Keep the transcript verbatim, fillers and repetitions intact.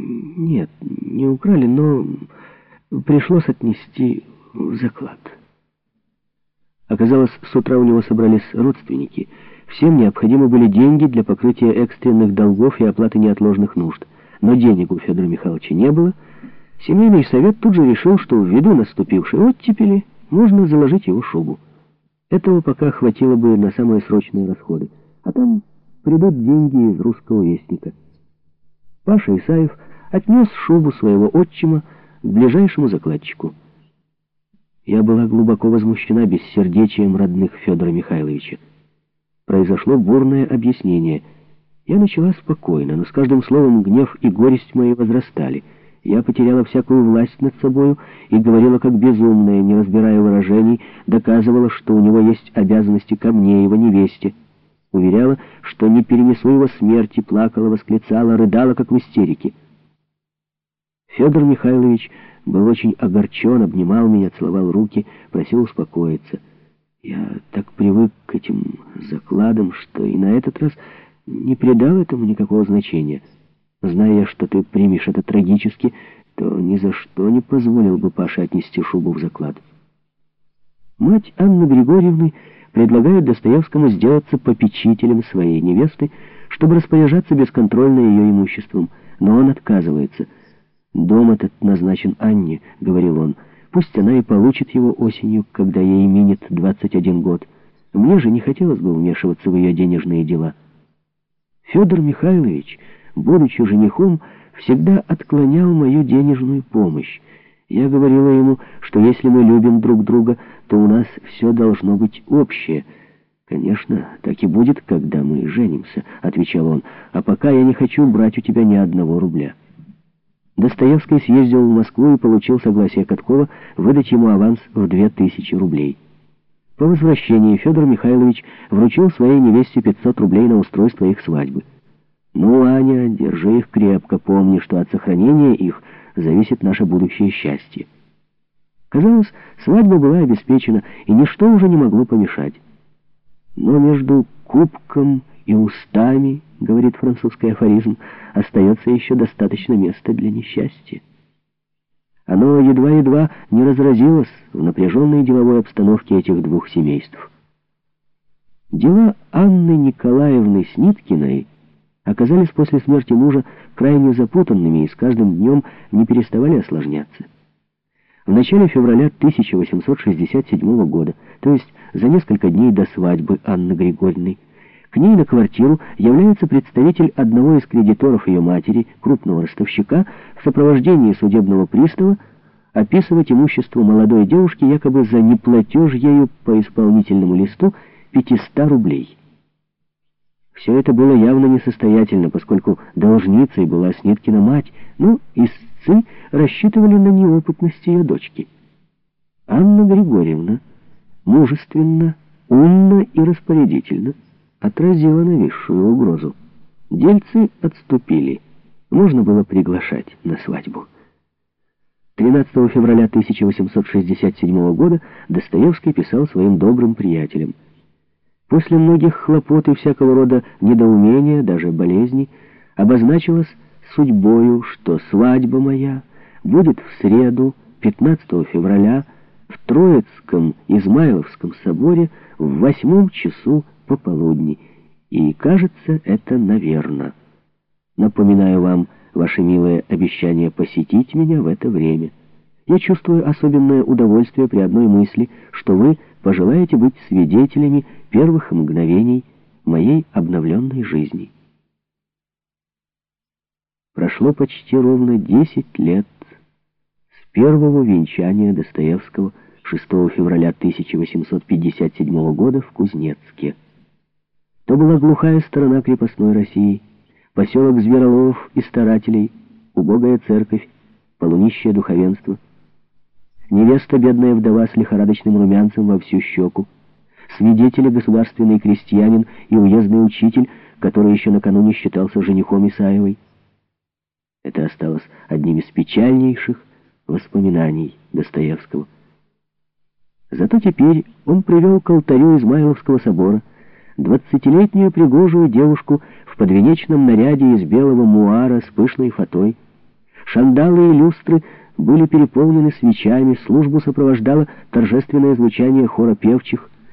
Нет, не украли, но пришлось отнести в заклад. Оказалось, с утра у него собрались родственники. Всем необходимы были деньги для покрытия экстренных долгов и оплаты неотложных нужд. Но денег у Федора Михайловича не было. Семейный совет тут же решил, что ввиду наступившей оттепели можно заложить его шубу. Этого пока хватило бы на самые срочные расходы. А там придут деньги из «Русского вестника». Паша Исаев отнес шубу своего отчима к ближайшему закладчику. Я была глубоко возмущена бессердечием родных Федора Михайловича. Произошло бурное объяснение. Я начала спокойно, но с каждым словом гнев и горесть мои возрастали. Я потеряла всякую власть над собою и говорила как безумная, не разбирая выражений, доказывала, что у него есть обязанности ко мне, его невесте. Уверяла, что не перенесу его смерти, плакала, восклицала, рыдала, как в истерике. Федор Михайлович был очень огорчен, обнимал меня, целовал руки, просил успокоиться. Я так привык к этим закладам, что и на этот раз не придал этому никакого значения. Зная, что ты примешь это трагически, то ни за что не позволил бы Паше отнести шубу в заклад. Мать Анны Григорьевны предлагает Достоевскому сделаться попечителем своей невесты, чтобы распоряжаться бесконтрольно ее имуществом, но он отказывается. «Дом этот назначен Анне», — говорил он, — «пусть она и получит его осенью, когда ей минет двадцать один год. Мне же не хотелось бы вмешиваться в ее денежные дела». Федор Михайлович, будучи женихом, всегда отклонял мою денежную помощь. Я говорила ему, что если мы любим друг друга, то у нас все должно быть общее. «Конечно, так и будет, когда мы женимся», — отвечал он, «а пока я не хочу брать у тебя ни одного рубля». Достоевский съездил в Москву и получил согласие Каткова выдать ему аванс в две тысячи рублей. По возвращении Федор Михайлович вручил своей невесте пятьсот рублей на устройство их свадьбы. «Ну, Аня, держи их крепко, помни, что от сохранения их зависит наше будущее счастье». Казалось, свадьба была обеспечена, и ничто уже не могло помешать. Но между кубком и устами, говорит французский афоризм, остается еще достаточно места для несчастья. Оно едва-едва не разразилось в напряженной деловой обстановке этих двух семейств. Дела Анны Николаевны Сниткиной оказались после смерти мужа крайне запутанными и с каждым днем не переставали осложняться. В начале февраля тысяча восемьсот шестьдесят седьмого года, то есть за несколько дней до свадьбы Анны Григорьевны, к ней на квартиру является представитель одного из кредиторов ее матери, крупного ростовщика, в сопровождении судебного пристава, описывать имущество молодой девушки якобы за неплатеж ею по исполнительному листу пятьсот рублей. Все это было явно несостоятельно, поскольку должницей была Сниткина мать, ну, истцы рассчитывали на неопытность ее дочки. Анна Григорьевна мужественно, умно и распорядительно отразила нависшую угрозу. Дельцы отступили. Можно было приглашать на свадьбу. тринадцатого февраля тысяча восемьсот шестьдесят седьмого года Достоевский писал своим добрым приятелям: «После многих хлопот и всякого рода недоумения, даже болезней, обозначилось судьбою, что свадьба моя будет в среду, пятнадцатого февраля, в Троицком Измайловском соборе в восьмом часу пополудни, и, кажется, это наверно. Напоминаю вам ваше милое обещание посетить меня в это время. Я чувствую особенное удовольствие при одной мысли, что вы пожелаете быть свидетелями первых мгновений моей обновленной жизни». Прошло почти ровно десять лет с первого венчания Достоевского шестого февраля тысяча восемьсот пятьдесят седьмого года в Кузнецке. То была глухая сторона крепостной России, поселок звероловов и старателей, убогая церковь, полунищее духовенство, невеста бедная вдова с лихорадочным румянцем во всю щеку, свидетели государственный крестьянин и уездный учитель, который еще накануне считался женихом Исаевой. Это осталось одним из печальнейших воспоминаний Достоевского. Зато теперь он привел к алтарю Измайловского собора двадцатилетнюю пригожую девушку в подвенечном наряде из белого муара с пышной фатой, Шандалы и люстры были переполнены свечами, службу сопровождало торжественное звучание хора певчих.